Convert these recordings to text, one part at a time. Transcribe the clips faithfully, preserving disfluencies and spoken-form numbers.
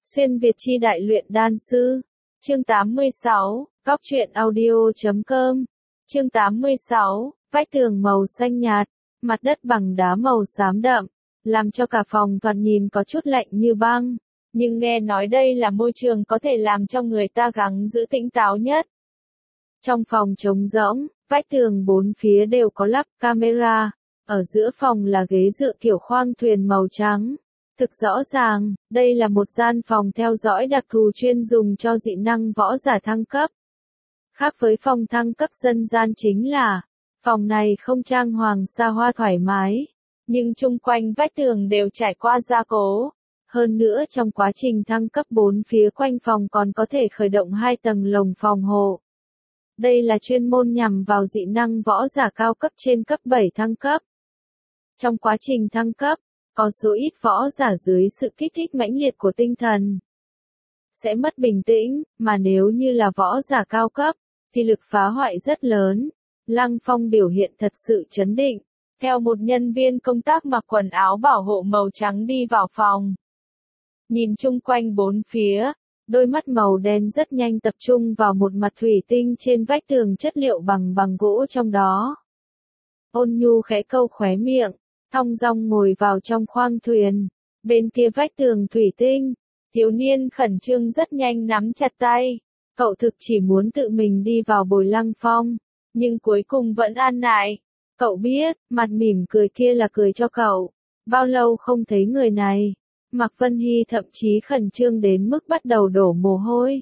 Xuyên Việt chi đại luyện đan sư. Chương tám mươi sáu, góc truyện audio.com. Chương tám mươi sáu, vách tường màu xanh nhạt, mặt đất bằng đá màu xám đậm, làm cho cả phòng thoạt nhìn có chút lạnh như băng. Nhưng nghe nói đây là môi trường có thể làm cho người ta gắng giữ tỉnh táo nhất. Trong phòng trống rỗng, vách tường bốn phía đều có lắp camera, ở giữa phòng là ghế dựa kiểu khoang thuyền màu trắng. Thực rõ ràng, đây là một gian phòng theo dõi đặc thù chuyên dùng cho dị năng võ giả thăng cấp. Khác với phòng thăng cấp dân gian chính là, phòng này không trang hoàng xa hoa thoải mái, nhưng chung quanh vách tường đều trải qua gia cố. Hơn nữa trong quá trình thăng cấp bốn phía quanh phòng còn có thể khởi động hai tầng lồng phòng hộ. Đây là chuyên môn nhằm vào dị năng võ giả cao cấp trên cấp bảy thăng cấp. Trong quá trình thăng cấp, có số ít võ giả dưới sự kích thích mãnh liệt của tinh thần sẽ mất bình tĩnh, mà nếu như là võ giả cao cấp, thì lực phá hoại rất lớn. Lăng Phong biểu hiện thật sự chấn định, theo một nhân viên công tác mặc quần áo bảo hộ màu trắng đi vào phòng. Nhìn chung quanh bốn phía, đôi mắt màu đen rất nhanh tập trung vào một mặt thủy tinh trên vách tường chất liệu bằng bằng gỗ trong đó. Ôn nhu khẽ câu khóe miệng, thong dong ngồi vào trong khoang thuyền, bên kia vách tường thủy tinh, thiếu niên khẩn trương rất nhanh nắm chặt tay, cậu thực chỉ muốn tự mình đi vào bồi Lăng Phong, nhưng cuối cùng vẫn an nại. Cậu biết, mặt mỉm cười kia là cười cho cậu, bao lâu không thấy người này. Mạc Vân Hy thậm chí khẩn trương đến mức bắt đầu đổ mồ hôi.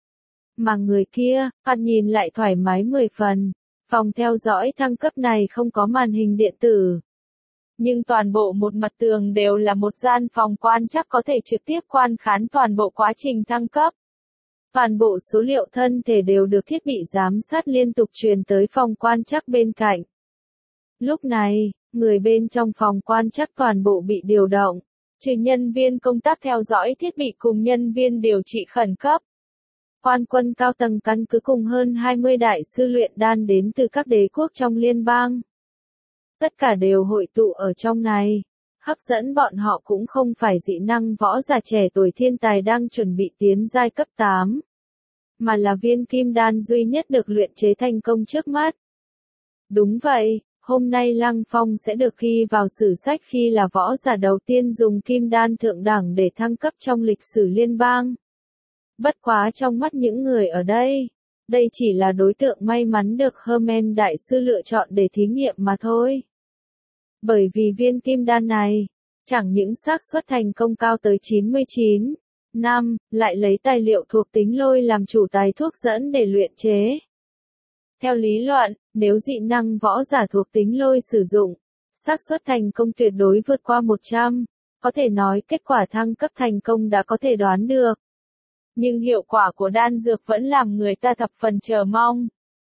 Mà người kia, thoạt nhìn lại thoải mái mười phần, phòng theo dõi thăng cấp này không có màn hình điện tử. Nhưng toàn bộ một mặt tường đều là một gian phòng quan trắc có thể trực tiếp quan khán toàn bộ quá trình thăng cấp. Toàn bộ số liệu thân thể đều được thiết bị giám sát liên tục truyền tới phòng quan trắc bên cạnh. Lúc này, người bên trong phòng quan trắc toàn bộ bị điều động, trừ nhân viên công tác theo dõi thiết bị cùng nhân viên điều trị khẩn cấp. Quan quân cao tầng căn cứ cùng hơn hai mươi đại sư luyện đan đến từ các đế quốc trong liên bang. Tất cả đều hội tụ ở trong này. Hấp dẫn bọn họ cũng không phải dị năng võ giả trẻ tuổi thiên tài đang chuẩn bị tiến giai cấp tám, mà là viên kim đan duy nhất được luyện chế thành công trước mắt. Đúng vậy, hôm nay Lăng Phong sẽ được ghi vào sử sách khi là võ giả đầu tiên dùng kim đan thượng đẳng để thăng cấp trong lịch sử liên bang. Bất quá trong mắt những người ở đây, đây chỉ là đối tượng may mắn được Hermen đại sư lựa chọn để thí nghiệm mà thôi. Bởi vì viên kim đan này, chẳng những xác suất thành công cao tới chín mươi chín, năm, lại lấy tài liệu thuộc tính lôi làm chủ tài thuốc dẫn để luyện chế. Theo lý luận, nếu dị năng võ giả thuộc tính lôi sử dụng, xác suất thành công tuyệt đối vượt qua một trăm, có thể nói kết quả thăng cấp thành công đã có thể đoán được. Nhưng hiệu quả của đan dược vẫn làm người ta thập phần chờ mong.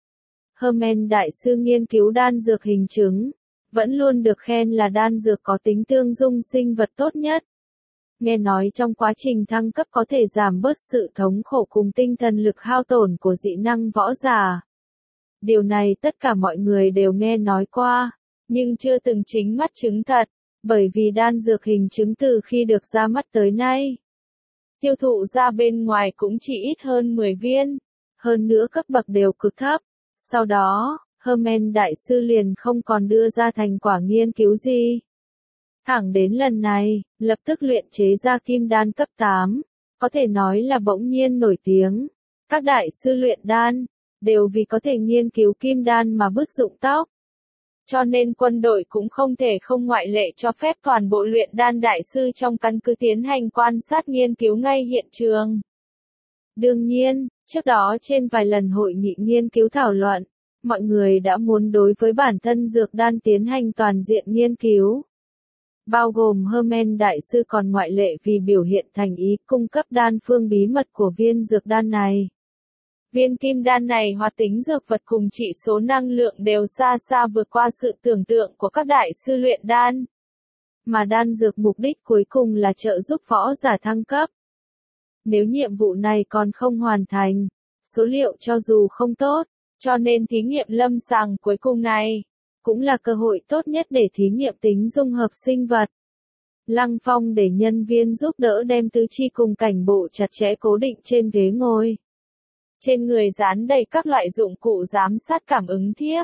Hermen đại sư nghiên cứu đan dược hình chứng, vẫn luôn được khen là đan dược có tính tương dung sinh vật tốt nhất. Nghe nói trong quá trình thăng cấp có thể giảm bớt sự thống khổ cùng tinh thần lực hao tổn của dị năng võ giả. Điều này tất cả mọi người đều nghe nói qua, nhưng chưa từng chính mắt chứng thật, bởi vì đan dược hình chứng từ khi được ra mắt tới nay, tiêu thụ ra bên ngoài cũng chỉ ít hơn mười viên, hơn nữa cấp bậc đều cực thấp. Sau đó, Hermen đại sư liền không còn đưa ra thành quả nghiên cứu gì. Thẳng đến lần này, lập tức luyện chế ra kim đan cấp tám, có thể nói là bỗng nhiên nổi tiếng. Các đại sư luyện đan, đều vì có thể nghiên cứu kim đan mà bứt rụng tóc. Cho nên quân đội cũng không thể không ngoại lệ cho phép toàn bộ luyện đan đại sư trong căn cứ tiến hành quan sát nghiên cứu ngay hiện trường. Đương nhiên, trước đó trên vài lần hội nghị nghiên cứu thảo luận, mọi người đã muốn đối với bản thân dược đan tiến hành toàn diện nghiên cứu. Bao gồm Hermen đại sư còn ngoại lệ vì biểu hiện thành ý cung cấp đan phương bí mật của viên dược đan này. Viên kim đan này hoạt tính dược vật cùng chỉ số năng lượng đều xa xa vượt qua sự tưởng tượng của các đại sư luyện đan. Mà đan dược mục đích cuối cùng là trợ giúp võ giả thăng cấp. Nếu nhiệm vụ này còn không hoàn thành, số liệu cho dù không tốt, cho nên thí nghiệm lâm sàng cuối cùng này, cũng là cơ hội tốt nhất để thí nghiệm tính dung hợp sinh vật. Lăng Phong để nhân viên giúp đỡ đem tứ chi cùng cảnh bộ chặt chẽ cố định trên ghế ngồi. Trên người dán đầy các loại dụng cụ giám sát cảm ứng thiếp.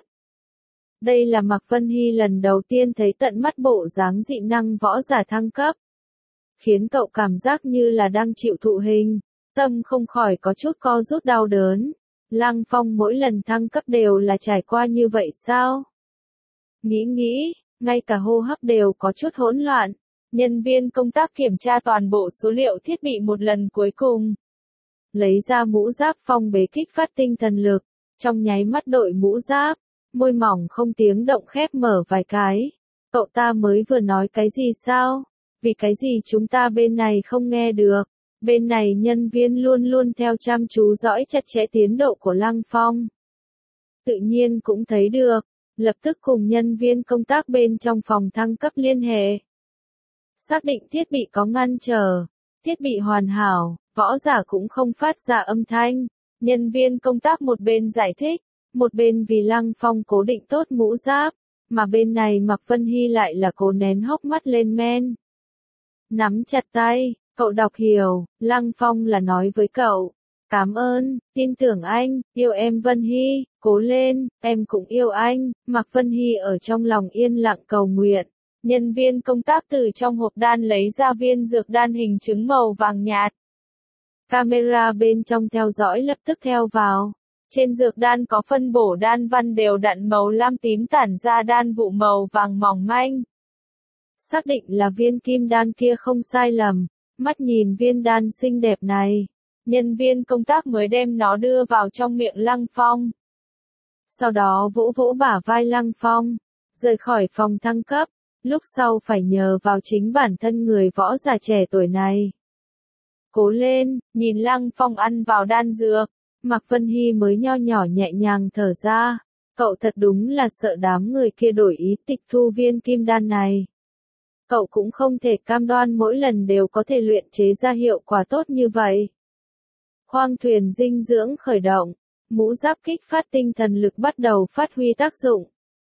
Đây là Mạc Vân Hy lần đầu tiên thấy tận mắt bộ dáng dị năng võ giả thăng cấp. Khiến cậu cảm giác như là đang chịu thụ hình, tâm không khỏi có chút co rút đau đớn. Lăng Phong mỗi lần thăng cấp đều là trải qua như vậy sao? Nghĩ nghĩ, ngay cả hô hấp đều có chút hỗn loạn. Nhân viên công tác kiểm tra toàn bộ số liệu thiết bị một lần cuối cùng. Lấy ra mũ giáp phong bế kích phát tinh thần lực, trong nháy mắt đội mũ giáp, môi mỏng không tiếng động khép mở vài cái. Cậu ta mới vừa nói cái gì sao? Vì cái gì chúng ta bên này không nghe được? Bên này nhân viên luôn luôn theo chăm chú dõi chặt chẽ tiến độ của Lăng Phong. Tự nhiên cũng thấy được, lập tức cùng nhân viên công tác bên trong phòng thăng cấp liên hệ. Xác định thiết bị có ngăn trở, thiết bị hoàn hảo, võ giả cũng không phát ra âm thanh. Nhân viên công tác một bên giải thích, một bên vì Lăng Phong cố định tốt mũ giáp, mà bên này Mạc Vân Hy lại là cố nén hốc mắt lên men. Nắm chặt tay, cậu đọc hiểu, Lăng Phong là nói với cậu. Cảm ơn, tin tưởng anh, yêu em Vân Hy, cố lên, em cũng yêu anh. Mạc Vân Hy ở trong lòng yên lặng cầu nguyện. Nhân viên công tác từ trong hộp đan lấy ra viên dược đan hình trứng màu vàng nhạt. Camera bên trong theo dõi lập tức theo vào. Trên dược đan có phân bổ đan văn đều đặn màu lam tím tản ra đan vụ màu vàng mỏng manh. Xác định là viên kim đan kia không sai lầm, mắt nhìn viên đan xinh đẹp này. Nhân viên công tác mới đem nó đưa vào trong miệng Lăng Phong. Sau đó vỗ vỗ bả vai Lăng Phong, rời khỏi phòng thăng cấp, lúc sau phải nhờ vào chính bản thân người võ giả trẻ tuổi này. Cố lên, nhìn Lăng Phong ăn vào đan dược, Mạc Vân Hy mới nho nhỏ nhẹ nhàng thở ra, cậu thật đúng là sợ đám người kia đổi ý tịch thu viên kim đan này. Cậu cũng không thể cam đoan mỗi lần đều có thể luyện chế ra hiệu quả tốt như vậy. Khoang thuyền dinh dưỡng khởi động, mũ giáp kích phát tinh thần lực bắt đầu phát huy tác dụng.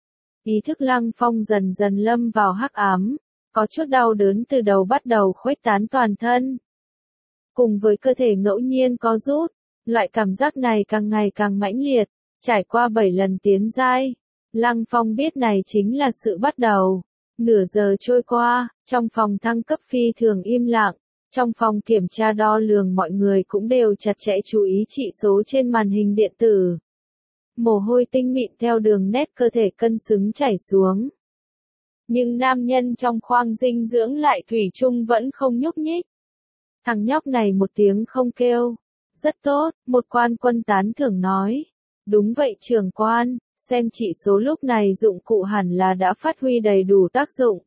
Ý thức Lăng Phong dần dần lâm vào hắc ám, có chút đau đớn từ đầu bắt đầu khuếch tán toàn thân. Cùng với cơ thể ngẫu nhiên có rút, loại cảm giác này càng ngày càng mãnh liệt, trải qua bảy lần tiến giai. Lăng Phong biết này chính là sự bắt đầu. Nửa giờ trôi qua, trong phòng thăng cấp phi thường im lặng, trong phòng kiểm tra đo lường mọi người cũng đều chặt chẽ chú ý chỉ số trên màn hình điện tử. Mồ hôi tinh mịn theo đường nét cơ thể cân xứng chảy xuống. Nhưng nam nhân trong khoang dinh dưỡng lại thủy chung vẫn không nhúc nhích. Thằng nhóc này một tiếng không kêu. Rất tốt, một quan quân tán thưởng nói. Đúng vậy trưởng quan, xem chỉ số lúc này dụng cụ hẳn là đã phát huy đầy đủ tác dụng.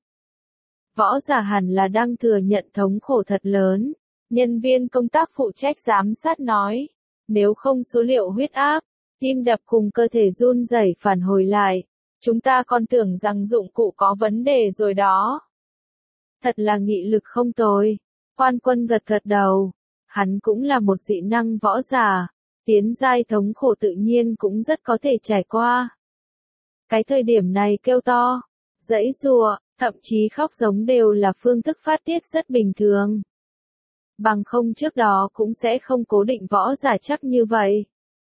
Võ giả hẳn là đang thừa nhận thống khổ thật lớn. Nhân viên công tác phụ trách giám sát nói. Nếu không số liệu huyết áp, tim đập cùng cơ thể run rẩy phản hồi lại, chúng ta còn tưởng rằng dụng cụ có vấn đề rồi đó. Thật là nghị lực không tồi. Quan quân gật gật đầu. Hắn cũng là một dị năng võ giả. Tiến giai thống khổ tự nhiên cũng rất có thể trải qua. Cái thời điểm này kêu to, giãy giụa, thậm chí khóc giống đều là phương thức phát tiết rất bình thường. Bằng không trước đó cũng sẽ không cố định võ giả chắc như vậy.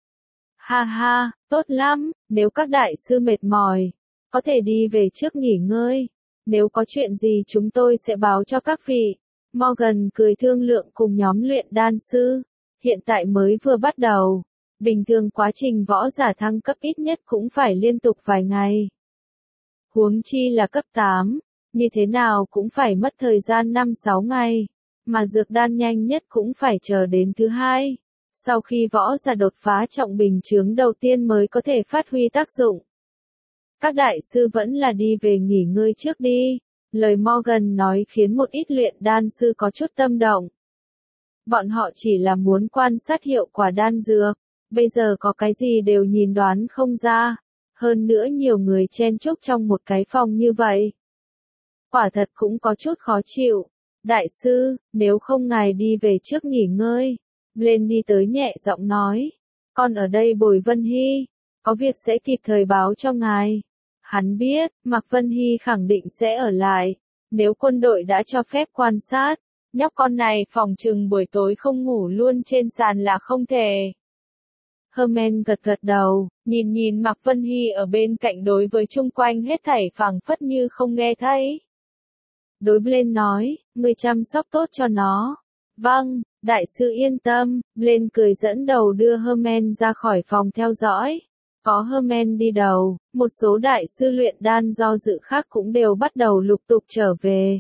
Ha ha, tốt lắm, nếu các đại sư mệt mỏi, có thể đi về trước nghỉ ngơi. Nếu có chuyện gì chúng tôi sẽ báo cho các vị. Morgan cười thương lượng cùng nhóm luyện đan sư. Hiện tại mới vừa bắt đầu. Bình thường quá trình võ giả thăng cấp ít nhất cũng phải liên tục vài ngày. Huống chi là cấp tám, như thế nào cũng phải mất thời gian năm sáu ngày. Mà dược đan nhanh nhất cũng phải chờ đến thứ hai. Sau khi võ giả đột phá trọng bình chướng đầu tiên mới có thể phát huy tác dụng. Các đại sư vẫn là đi về nghỉ ngơi trước đi. Lời Morgan nói khiến một ít luyện đan sư có chút tâm động. Bọn họ chỉ là muốn quan sát hiệu quả đan dược. Bây giờ có cái gì đều nhìn đoán không ra. Hơn nữa nhiều người chen chúc trong một cái phòng như vậy. Quả thật cũng có chút khó chịu. Đại sư, nếu không ngài đi về trước nghỉ ngơi. Lên đi tới nhẹ giọng nói. Con ở đây bồi Vân Hy. Có việc sẽ kịp thời báo cho ngài. Hắn biết, Mạc Vân Hy khẳng định sẽ ở lại. Nếu quân đội đã cho phép quan sát, nhóc con này phòng chừng buổi tối không ngủ luôn trên sàn là không thể. Herman gật gật đầu, nhìn nhìn Mạc Vân Hy ở bên cạnh đối với chung quanh hết thảy phảng phất như không nghe thấy. Đối Blaine nói, người chăm sóc tốt cho nó. Vâng, đại sư yên tâm, Blaine cười dẫn đầu đưa Herman ra khỏi phòng theo dõi. Có Herman đi đầu, một số đại sư luyện đan do dự khác cũng đều bắt đầu lục tục trở về.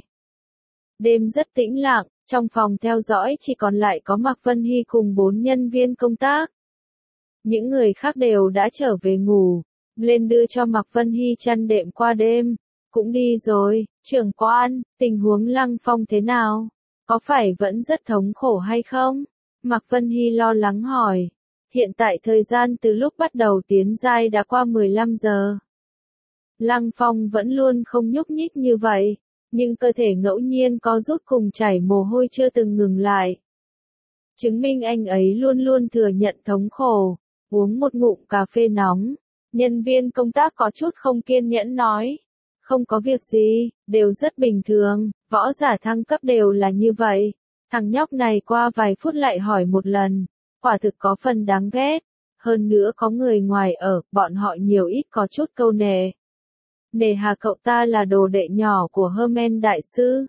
Đêm rất tĩnh lặng, trong phòng theo dõi chỉ còn lại có Mạc Vân Hy cùng bốn nhân viên công tác. Những người khác đều đã trở về ngủ. Blaine đưa cho Mạc Vân Hy chăn đệm qua đêm. Cũng đi rồi, trưởng quan, tình huống Lăng Phong thế nào? Có phải vẫn rất thống khổ hay không? Mạc Vân Hy lo lắng hỏi. Hiện tại thời gian từ lúc bắt đầu tiến giai đã qua mười lăm giờ. Lăng Phong vẫn luôn không nhúc nhích như vậy, nhưng cơ thể ngẫu nhiên có rút cùng chảy mồ hôi chưa từng ngừng lại. Chứng minh anh ấy luôn luôn thừa nhận thống khổ. Uống một ngụm cà phê nóng. Nhân viên công tác có chút không kiên nhẫn nói. Không có việc gì, đều rất bình thường, võ giả thăng cấp đều là như vậy. Thằng nhóc này qua vài phút lại hỏi một lần. Quả thực có phần đáng ghét. Hơn nữa có người ngoài ở, bọn họ nhiều ít có chút câu nệ. Nề hà cậu ta là đồ đệ nhỏ của Herman đại sư.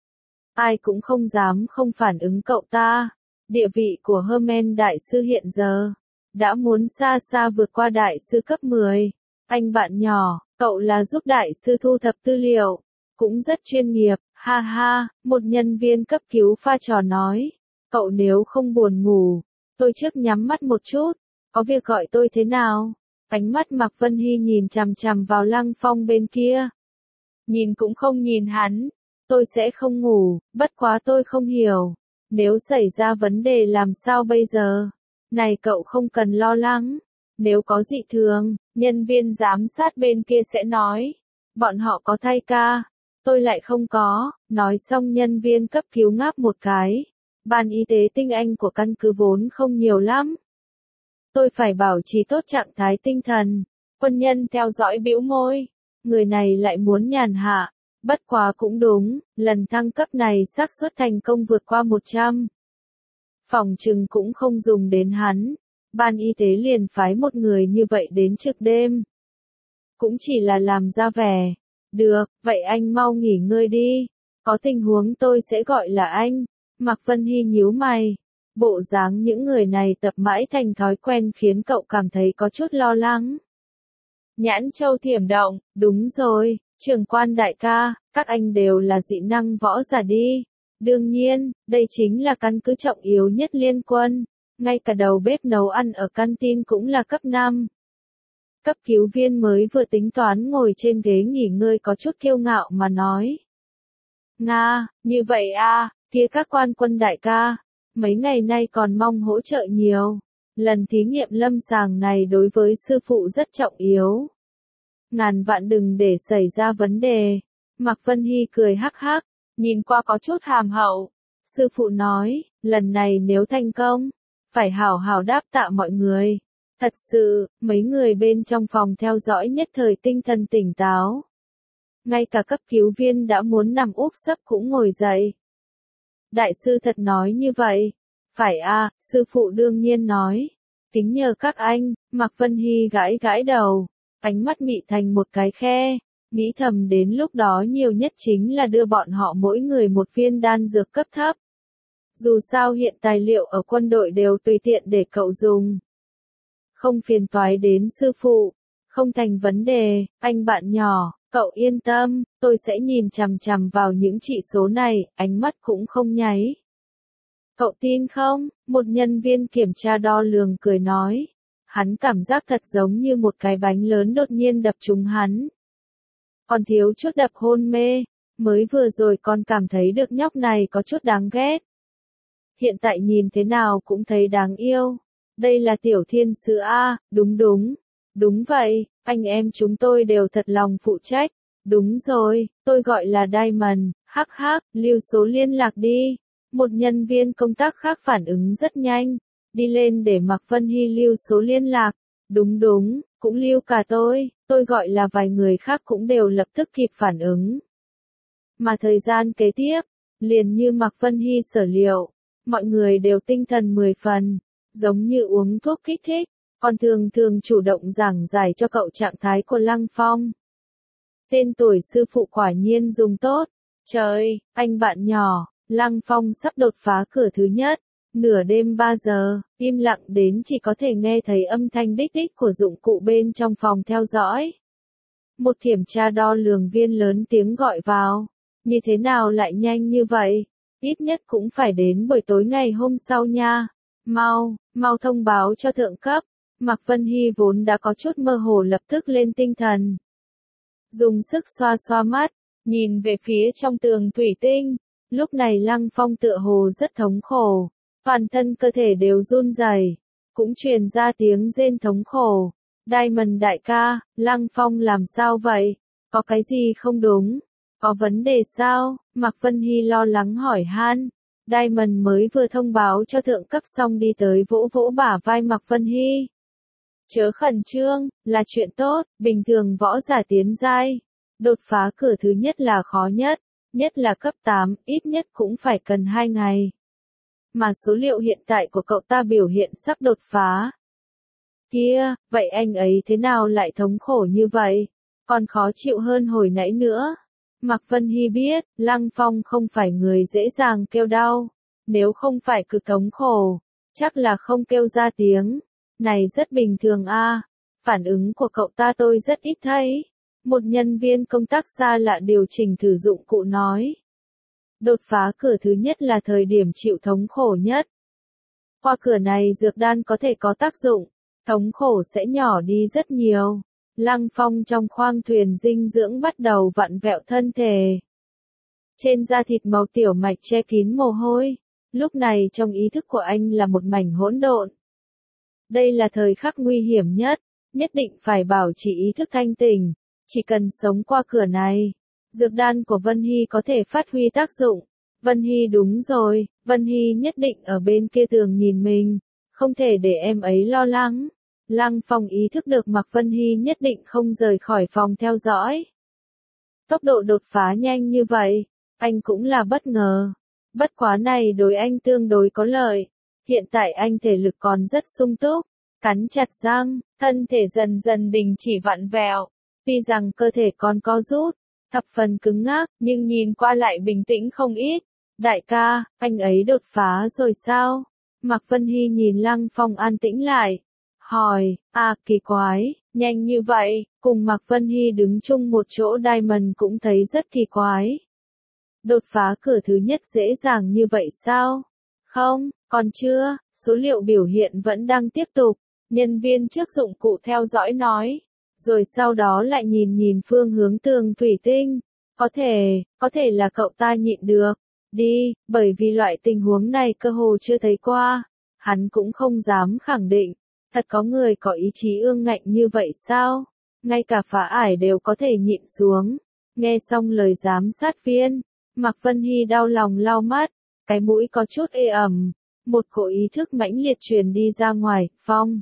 Ai cũng không dám không phản ứng cậu ta. Địa vị của Herman đại sư hiện giờ đã muốn xa xa vượt qua đại sư cấp mười. Anh bạn nhỏ, cậu là giúp đại sư thu thập tư liệu, cũng rất chuyên nghiệp, ha ha, một nhân viên cấp cứu pha trò nói. Cậu nếu không buồn ngủ, tôi trước nhắm mắt một chút, có việc gọi tôi thế nào? Ánh mắt Mạc Vân Hy nhìn chằm chằm vào Lăng Phong bên kia. Nhìn cũng không nhìn hắn, tôi sẽ không ngủ, bất quá tôi không hiểu. Nếu xảy ra vấn đề làm sao bây giờ? Này cậu không cần lo lắng. Nếu có dị thường, nhân viên giám sát bên kia sẽ nói. Bọn họ có thay ca. Tôi lại không có. Nói xong nhân viên cấp cứu ngáp một cái. Ban y tế tinh anh của căn cứ vốn không nhiều lắm. Tôi phải bảo trì tốt trạng thái tinh thần. Quân nhân theo dõi bĩu môi. Người này lại muốn nhàn hạ. Bất quá cũng đúng, lần thăng cấp này xác suất thành công vượt qua một trăm. Phòng trừng cũng không dùng đến hắn. Ban y tế liền phái một người như vậy đến trực đêm. Cũng chỉ là làm ra vẻ. Được, vậy anh mau nghỉ ngơi đi. Có tình huống tôi sẽ gọi là anh. Mạc Vân Hy nhíu mày. Bộ dáng những người này tập mãi thành thói quen khiến cậu cảm thấy có chút lo lắng. Nhãn Châu Thiểm Động, đúng rồi, trưởng quan đại ca, các anh đều là dị năng võ giả đi. Đương nhiên, đây chính là căn cứ trọng yếu nhất liên quân. Ngay cả đầu bếp nấu ăn ở canteen cũng là cấp năm. Cấp cứu viên mới vừa tính toán ngồi trên ghế nghỉ ngơi có chút kiêu ngạo mà nói. Nga, như vậy à, kia các quan quân đại ca, mấy ngày nay còn mong hỗ trợ nhiều. Lần thí nghiệm lâm sàng này đối với sư phụ rất trọng yếu. Ngàn vạn đừng để xảy ra vấn đề. Mạc Vân Hy cười hắc hắc, nhìn qua có chút hàm hậu. Sư phụ nói, lần này nếu thành công, phải hảo hảo đáp tạ mọi người. Thật sự, mấy người bên trong phòng theo dõi nhất thời tinh thần tỉnh táo. Ngay cả cấp cứu viên đã muốn nằm úp sấp cũng ngồi dậy. Đại sư thật nói như vậy. Phải à, sư phụ đương nhiên nói. Kính nhờ các anh, Mạc Vân Hy gãi gãi đầu. Ánh mắt mị thành một cái khe. Nghĩ thầm đến lúc đó nhiều nhất chính là đưa bọn họ mỗi người một viên đan dược cấp thấp. Dù sao hiện tài liệu ở quân đội đều tùy tiện để cậu dùng. Không phiền toái đến sư phụ. Không thành vấn đề, anh bạn nhỏ, cậu yên tâm, tôi sẽ nhìn chằm chằm vào những chỉ số này, ánh mắt cũng không nháy. Cậu tin không? Một nhân viên kiểm tra đo lường cười nói. Hắn cảm giác thật giống như một cái bánh lớn đột nhiên đập trúng hắn. Còn thiếu chút đập hôn mê, mới vừa rồi còn cảm thấy được nhóc này có chút đáng ghét. Hiện tại nhìn thế nào cũng thấy đáng yêu. Đây là tiểu thiên sứ A, đúng đúng. Đúng vậy, anh em chúng tôi đều thật lòng phụ trách. Đúng rồi, tôi gọi là Diamond, hắc hắc, lưu số liên lạc đi. Một nhân viên công tác khác phản ứng rất nhanh. Đi lên để Mạc Vân Hy lưu số liên lạc. Đúng đúng, cũng lưu cả tôi, tôi gọi là vài người khác cũng đều lập tức kịp phản ứng. Mà thời gian kế tiếp, liền như Mạc Vân Hy sở liệu, mọi người đều tinh thần mười phần, giống như uống thuốc kích thích, còn thường thường chủ động giảng giải cho cậu trạng thái của Lăng Phong. Tên tuổi sư phụ quả nhiên dùng tốt. Trời, anh bạn nhỏ, Lăng Phong sắp đột phá cửa thứ nhất. Nửa đêm ba giờ, im lặng đến chỉ có thể nghe thấy âm thanh đích đích của dụng cụ bên trong phòng theo dõi. Một kiểm tra đo lường viên lớn tiếng gọi vào. Như thế nào lại nhanh như vậy? Ít nhất cũng phải đến buổi tối ngày hôm sau nha. Mau, mau thông báo cho thượng cấp. Mạc Vân Hy vốn đã có chút mơ hồ lập tức lên tinh thần. Dùng sức xoa xoa mắt, nhìn về phía trong tường thủy tinh. Lúc này Lăng Phong tựa hồ rất thống khổ. Toàn thân cơ thể đều run rẩy, cũng truyền ra tiếng rên thống khổ. Diamond đại ca, Lăng Phong làm sao vậy? Có cái gì không đúng? Có vấn đề sao? Mạc Vân Hy lo lắng hỏi han. Diamond mới vừa thông báo cho thượng cấp xong đi tới vỗ vỗ bả vai Mạc Vân Hy. Chớ khẩn trương, là chuyện tốt, bình thường võ giả tiến giai. Đột phá cửa thứ nhất là khó nhất, nhất là cấp tám, ít nhất cũng phải cần hai ngày. Mà số liệu hiện tại của cậu ta biểu hiện sắp đột phá. Kia, vậy anh ấy thế nào lại thống khổ như vậy? Còn khó chịu hơn hồi nãy nữa. Mạc Vân Hy biết, Lăng Phong không phải người dễ dàng kêu đau. Nếu không phải cực thống khổ, chắc là không kêu ra tiếng. Này rất bình thường a. Phản ứng của cậu ta tôi rất ít thấy. Một nhân viên công tác xa lạ điều chỉnh thử dụng cụ nói. Đột phá cửa thứ nhất là thời điểm chịu thống khổ nhất. Qua cửa này dược đan có thể có tác dụng, thống khổ sẽ nhỏ đi rất nhiều. Lăng Phong trong khoang thuyền dinh dưỡng bắt đầu vặn vẹo thân thể. Trên da thịt màu tiểu mạch che kín mồ hôi. Lúc này trong ý thức của anh là một mảnh hỗn độn. Đây là thời khắc nguy hiểm nhất, nhất định phải bảo trì ý thức thanh tỉnh. Chỉ cần sống qua cửa này, dược đan của Vân Hy có thể phát huy tác dụng. Vân Hy đúng rồi, Vân Hy nhất định ở bên kia tường nhìn mình, không thể để em ấy lo lắng. Lăng Phong ý thức được Mạc Vân Hy nhất định không rời khỏi phòng theo dõi. Tốc độ đột phá nhanh như vậy, anh cũng là bất ngờ. Bất quá này đối anh tương đối có lợi. Hiện tại anh thể lực còn rất sung túc, cắn chặt răng, thân thể dần dần đình chỉ vặn vẹo. Tuy rằng cơ thể còn co rút, thập phần cứng ngắc, nhưng nhìn qua lại bình tĩnh không ít. Đại ca, anh ấy đột phá rồi sao? Mạc Vân Hy nhìn Lăng Phong an tĩnh lại. Hỏi, à kỳ quái, nhanh như vậy, cùng Mạc Vân Hy đứng chung một chỗ Diamond cũng thấy rất kỳ quái. Đột phá cửa thứ nhất dễ dàng như vậy sao? Không, còn chưa, số liệu biểu hiện vẫn đang tiếp tục. Nhân viên trước dụng cụ theo dõi nói. Rồi sau đó lại nhìn nhìn phương hướng tường thủy tinh. Có thể, có thể là cậu ta nhịn được. Đi, bởi vì loại tình huống này cơ hồ chưa thấy qua. Hắn cũng không dám khẳng định. Thật có người có ý chí ương ngạnh như vậy sao? Ngay cả phá ải đều có thể nhịn xuống. Nghe xong lời giám sát viên, Mạc Vân Hy đau lòng lau mắt. Cái mũi có chút ê ẩm. Một cỗ ý thức mãnh liệt truyền đi ra ngoài. Phong.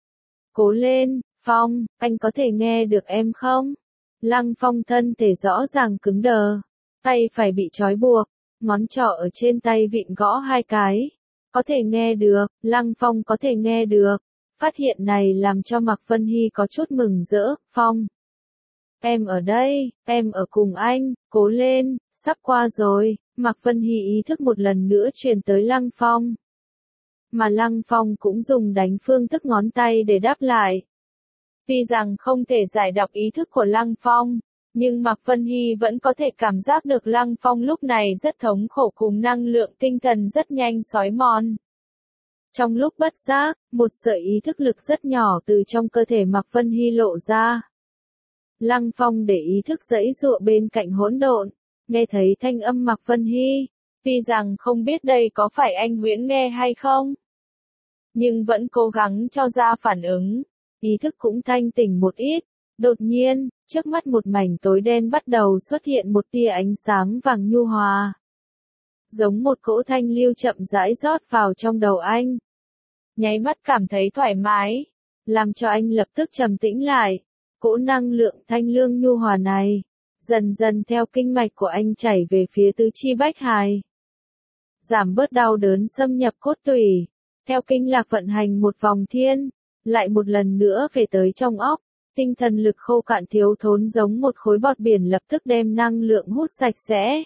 Cố lên, Phong, anh có thể nghe được em không? Lăng Phong thân thể rõ ràng cứng đờ. Tay phải bị trói buộc. Ngón trỏ ở trên tay vịn gõ hai cái. Có thể nghe được, Lăng Phong có thể nghe được. Phát hiện này làm cho Mạc Vân Hy có chút mừng rỡ. Phong. Em ở đây, em ở cùng anh, cố lên, sắp qua rồi. Mạc Vân Hy ý thức một lần nữa truyền tới Lăng Phong. Mà Lăng Phong cũng dùng đánh phương thức ngón tay để đáp lại. Tuy rằng không thể giải đọc ý thức của Lăng Phong, nhưng Mạc Vân Hy vẫn có thể cảm giác được Lăng Phong lúc này rất thống khổ cùng năng lượng tinh thần rất nhanh xói mòn. Trong lúc bất giác, một sợi ý thức lực rất nhỏ từ trong cơ thể Mạc Vân Hy lộ ra. Lăng Phong để ý thức giãy giụa bên cạnh hỗn độn, nghe thấy thanh âm Mạc Vân Hy, tuy rằng không biết đây có phải anh Huyễn nghe hay không, nhưng vẫn cố gắng cho ra phản ứng, ý thức cũng thanh tỉnh một ít. Đột nhiên, trước mắt một mảnh tối đen bắt đầu xuất hiện một tia ánh sáng vàng nhu hòa. Giống một cỗ thanh lưu chậm rãi rót vào trong đầu anh. Nháy mắt cảm thấy thoải mái, làm cho anh lập tức trầm tĩnh lại. Cỗ năng lượng thanh lương nhu hòa này, dần dần theo kinh mạch của anh chảy về phía tứ chi bách hài. Giảm bớt đau đớn xâm nhập cốt tủy, theo kinh lạc vận hành một vòng thiên, lại một lần nữa về tới trong óc, tinh thần lực khô cạn thiếu thốn giống một khối bọt biển lập tức đem năng lượng hút sạch sẽ.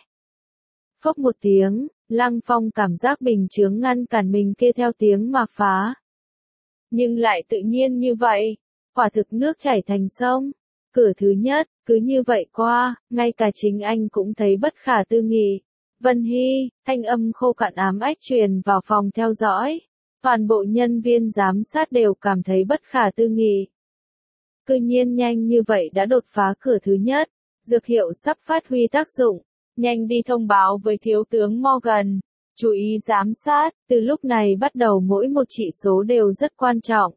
Phốc một tiếng, Lăng Phong cảm giác bình chướng ngăn cản mình kia theo tiếng mà phá. Nhưng lại tự nhiên như vậy, quả thực nước chảy thành sông. Cửa thứ nhất, cứ như vậy qua, ngay cả chính anh cũng thấy bất khả tư nghị. Vân Hy, thanh âm khô cạn ám ách truyền vào phòng theo dõi. Toàn bộ nhân viên giám sát đều cảm thấy bất khả tư nghị. Cư nhiên nhanh như vậy đã đột phá cửa thứ nhất, dược hiệu sắp phát huy tác dụng. Nhanh đi thông báo với thiếu tướng Morgan, chú ý giám sát, từ lúc này bắt đầu mỗi một chỉ số đều rất quan trọng.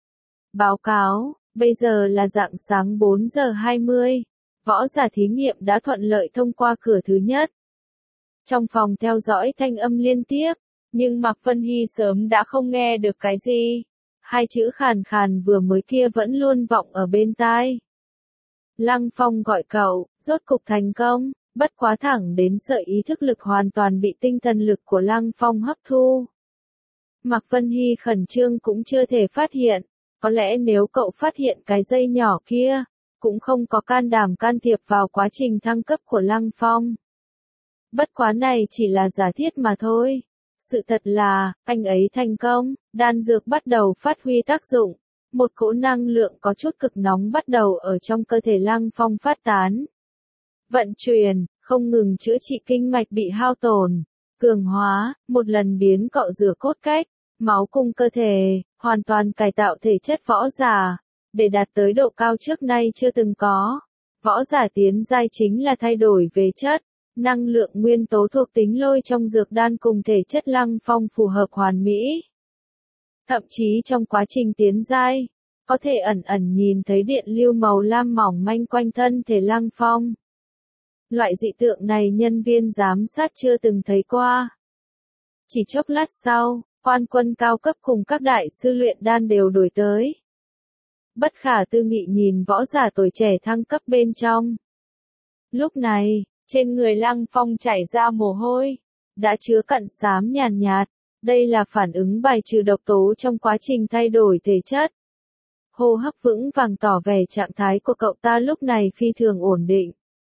Báo cáo, bây giờ là rạng sáng bốn giờ hai mươi, võ giả thí nghiệm đã thuận lợi thông qua cửa thứ nhất. Trong phòng theo dõi thanh âm liên tiếp, nhưng Mạc Vân Hy sớm đã không nghe được cái gì. Hai chữ khàn khàn vừa mới kia vẫn luôn vọng ở bên tai. Lăng Phong gọi cậu, rốt cục thành công. Bất quá thẳng đến sợi ý thức lực hoàn toàn bị tinh thần lực của Lăng Phong hấp thu. Mạc Vân Hy khẩn trương cũng chưa thể phát hiện, có lẽ nếu cậu phát hiện cái dây nhỏ kia, cũng không có can đảm can thiệp vào quá trình thăng cấp của Lăng Phong. Bất quá này chỉ là giả thiết mà thôi. Sự thật là, anh ấy thành công, đan dược bắt đầu phát huy tác dụng. Một cỗ năng lượng có chút cực nóng bắt đầu ở trong cơ thể Lăng Phong phát tán. Vận chuyển, không ngừng chữa trị kinh mạch bị hao tổn, cường hóa, một lần biến cọ rửa cốt cách, máu cung cơ thể, hoàn toàn cải tạo thể chất võ giả, để đạt tới độ cao trước nay chưa từng có. Võ giả tiến giai chính là thay đổi về chất, năng lượng nguyên tố thuộc tính lôi trong dược đan cùng thể chất Lăng Phong phù hợp hoàn mỹ. Thậm chí trong quá trình tiến giai, có thể ẩn ẩn nhìn thấy điện lưu màu lam mỏng manh quanh thân thể Lăng Phong. Loại dị tượng này nhân viên giám sát chưa từng thấy qua. Chỉ chốc lát sau, quan quân cao cấp cùng các đại sư luyện đan đều đổi tới. Bất khả tư nghị nhìn võ giả tuổi trẻ thăng cấp bên trong. Lúc này, trên người Lăng Phong chảy ra mồ hôi, đã chứa cặn xám nhàn nhạt, đây là phản ứng bài trừ độc tố trong quá trình thay đổi thể chất. Hô hấp vững vàng tỏ vẻ trạng thái của cậu ta lúc này phi thường ổn định.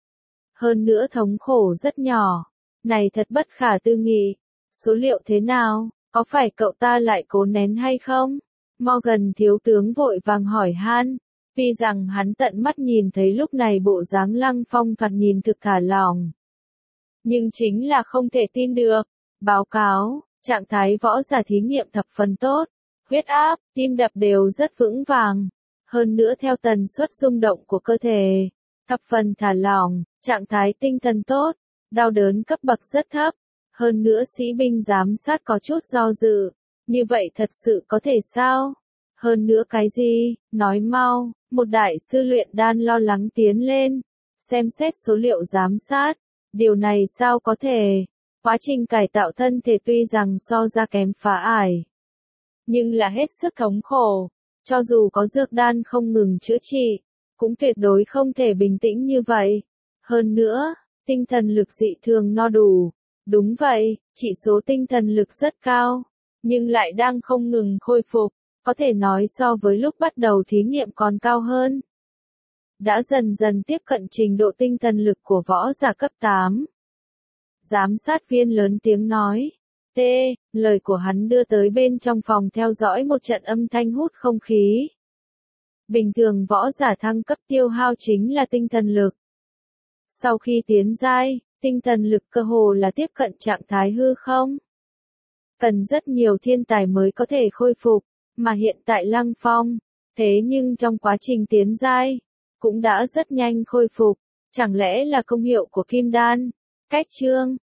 Hơn nữa thống khổ rất nhỏ. Này thật bất khả tư nghị. Số liệu thế nào? Có phải cậu ta lại cố nén hay không? Morgan thiếu tướng vội vàng hỏi han. Vì rằng hắn tận mắt nhìn thấy lúc này bộ dáng Lăng Phong thoạt nhìn thực thả lỏng. Nhưng chính là không thể tin được. Báo cáo, trạng thái võ giả thí nghiệm thập phần tốt. Huyết áp, tim đập đều rất vững vàng. Hơn nữa theo tần suất rung động của cơ thể. Thập phần thả lỏng, trạng thái tinh thần tốt, đau đớn cấp bậc rất thấp, hơn nữa sĩ binh giám sát có chút do dự, như vậy thật sự có thể sao? Hơn nữa cái gì? Nói mau, một đại sư luyện đan lo lắng tiến lên, xem xét số liệu giám sát, điều này sao có thể? Quá trình cải tạo thân thể tuy rằng so ra kém phá ải, nhưng là hết sức thống khổ, cho dù có dược đan không ngừng chữa trị, cũng tuyệt đối không thể bình tĩnh như vậy. Hơn nữa, tinh thần lực dị thường no đủ. Đúng vậy, chỉ số tinh thần lực rất cao, nhưng lại đang không ngừng khôi phục, có thể nói so với lúc bắt đầu thí nghiệm còn cao hơn. Đã dần dần tiếp cận trình độ tinh thần lực của võ giả cấp tám. Giám sát viên lớn tiếng nói. T, lời của hắn đưa tới bên trong phòng theo dõi một trận âm thanh hút không khí. Bình thường võ giả thăng cấp tiêu hao chính là tinh thần lực. Sau khi tiến giai, tinh thần lực cơ hồ là tiếp cận trạng thái hư không. Cần rất nhiều thiên tài mới có thể khôi phục, mà hiện tại Lăng Phong, thế nhưng trong quá trình tiến giai, cũng đã rất nhanh khôi phục, chẳng lẽ là công hiệu của kim đan? Cách chương